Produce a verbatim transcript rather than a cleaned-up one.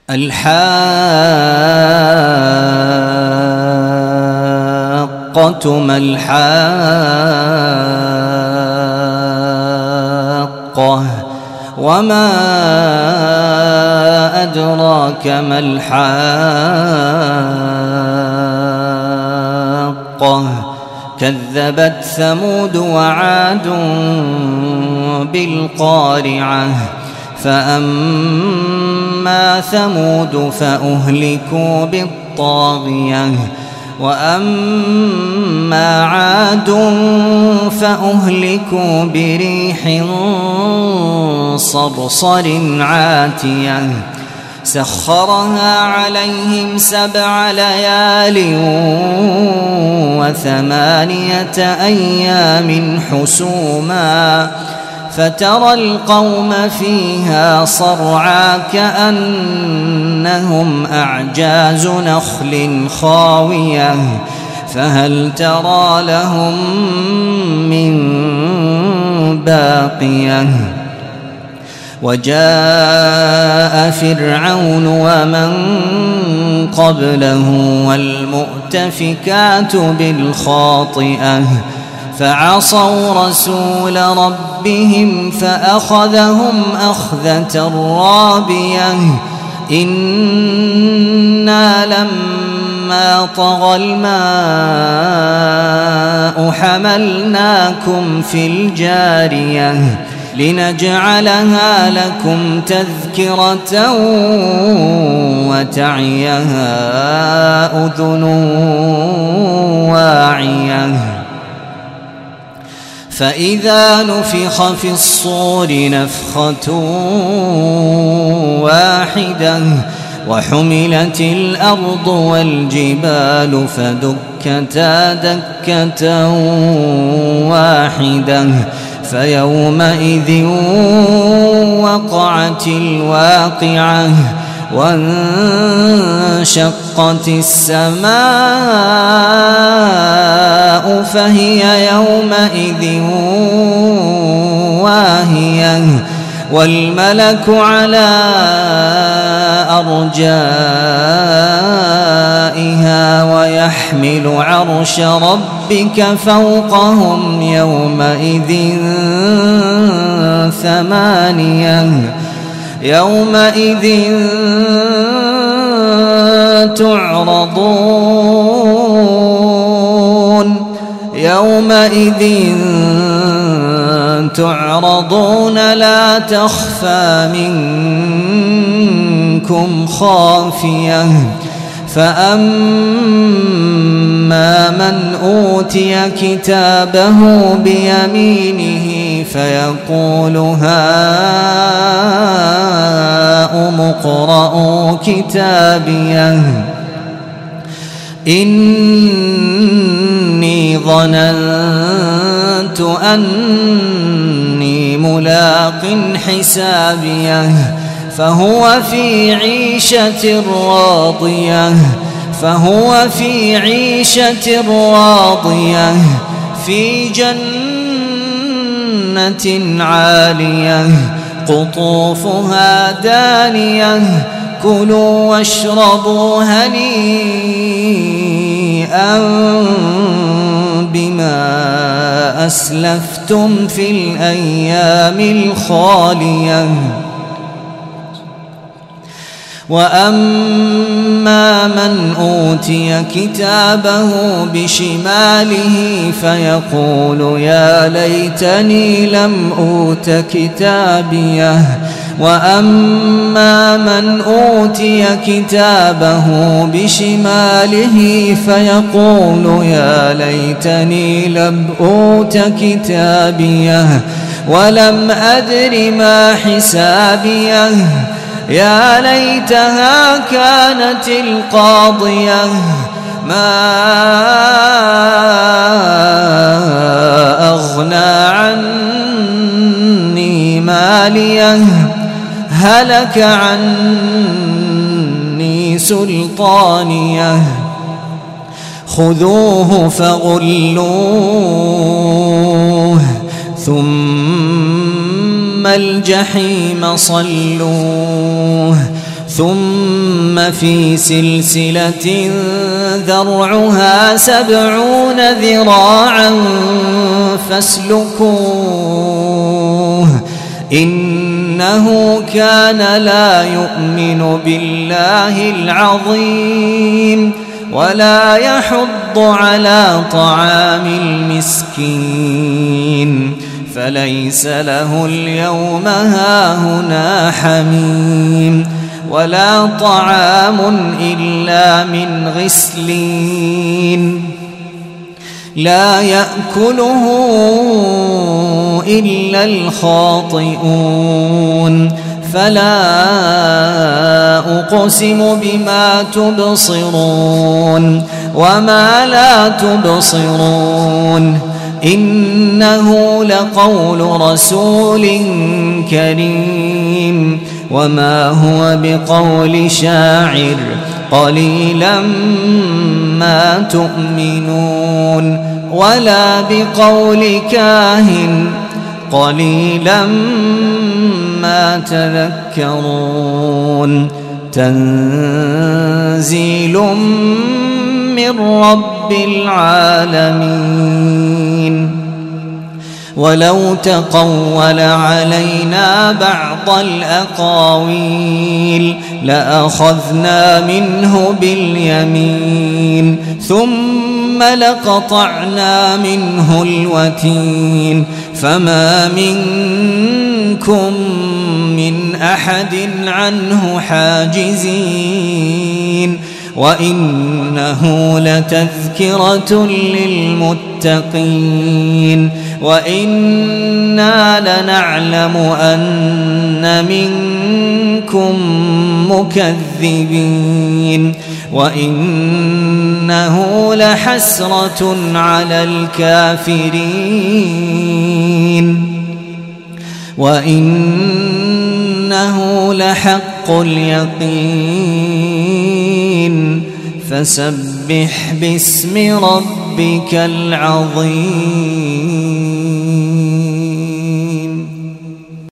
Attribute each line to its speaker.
Speaker 1: الحاقة ما الحاقة وما أدراك ما الحاقة كذبت ثمود وعاد بالقارعة فأما ثمود فأهلكوا بالطاغية وأما عاد فأهلكوا بريح صرصر عاتية سخرها عليهم سبع ليال وثمانية أيام حسوما فترى القوم فيها صرعى كأنهم أعجاز نخل خاوية فهل ترى لهم من باقية وجاء فرعون ومن قبله والمؤتفكات بالخاطئة فعصوا رسول ربهم فأخذهم أخذة رابية إنا لما طغى الماء حملناكم في الجارية لنجعلها لكم تذكرة وتعيها أذن واعية فإذا نفخ في الصور نفخة واحدة وحملت الأرض والجبال فدكتا دكة واحدة فيومئذ وقعت الواقعة وانشقت السماء فهي يومئذ واهية والملك على أرجائها ويحمل عرش ربك فوقهم يومئذ ثمانية يومئذ تعرضون يومئذ تعرضون لا تخفى منكم خافية فأما من أوتي كتابه بيمينه فيقول هاؤم اقرءوا كتابيه إني ظننت أني ملاق حسابيه فهو في عيشة راضية فهو في عيشة راضية في جنة عالية قطوفها دانية كلوا واشربوا هنيئا بما أسلفتم في الأيام الخالية وأما من أوتي كتابه بشماله فيقول يا ليتني لم أوت كتابيه وأما من أوتي كتابه بشماله فيقول يا ليتني لم أوت كتابيه ولم أدر ما حسابيه يا ليتها كانت القاضية ما أغنى عني ماليه هلك عني سلطانيه خذوه فغلوه ثم الجحيم صلوه ثم في سلسلة ذرعها سبعون ذراعا فاسلكوه إنه كان لا يؤمن بالله العظيم ولا يحض على طعام المسكين فليس له اليوم هاهنا حميم ولا طعام إلا من غسلين لا يأكله إلا الخاطئون فلا أقسم بما تبصرون وما لا تبصرون إنه لقول رسول كريم وما هو بقول شاعر قليلا ما تؤمنون ولا بقول كاهن قليلا ما تذكرون تنزيل من رب العالمين ولو تقول علينا بعض الأقاويل لأخذنا منه باليمين ثم لقطعنا منه الوتين فما منكم من أحد عنه حاجزين وإنه لتذكرة للمتقين وإنا لنعلم أن منكم مكذبين وإنه لحسرة على الكافرين وإنه لحق اليقين فسبح باسم ربك العظيم.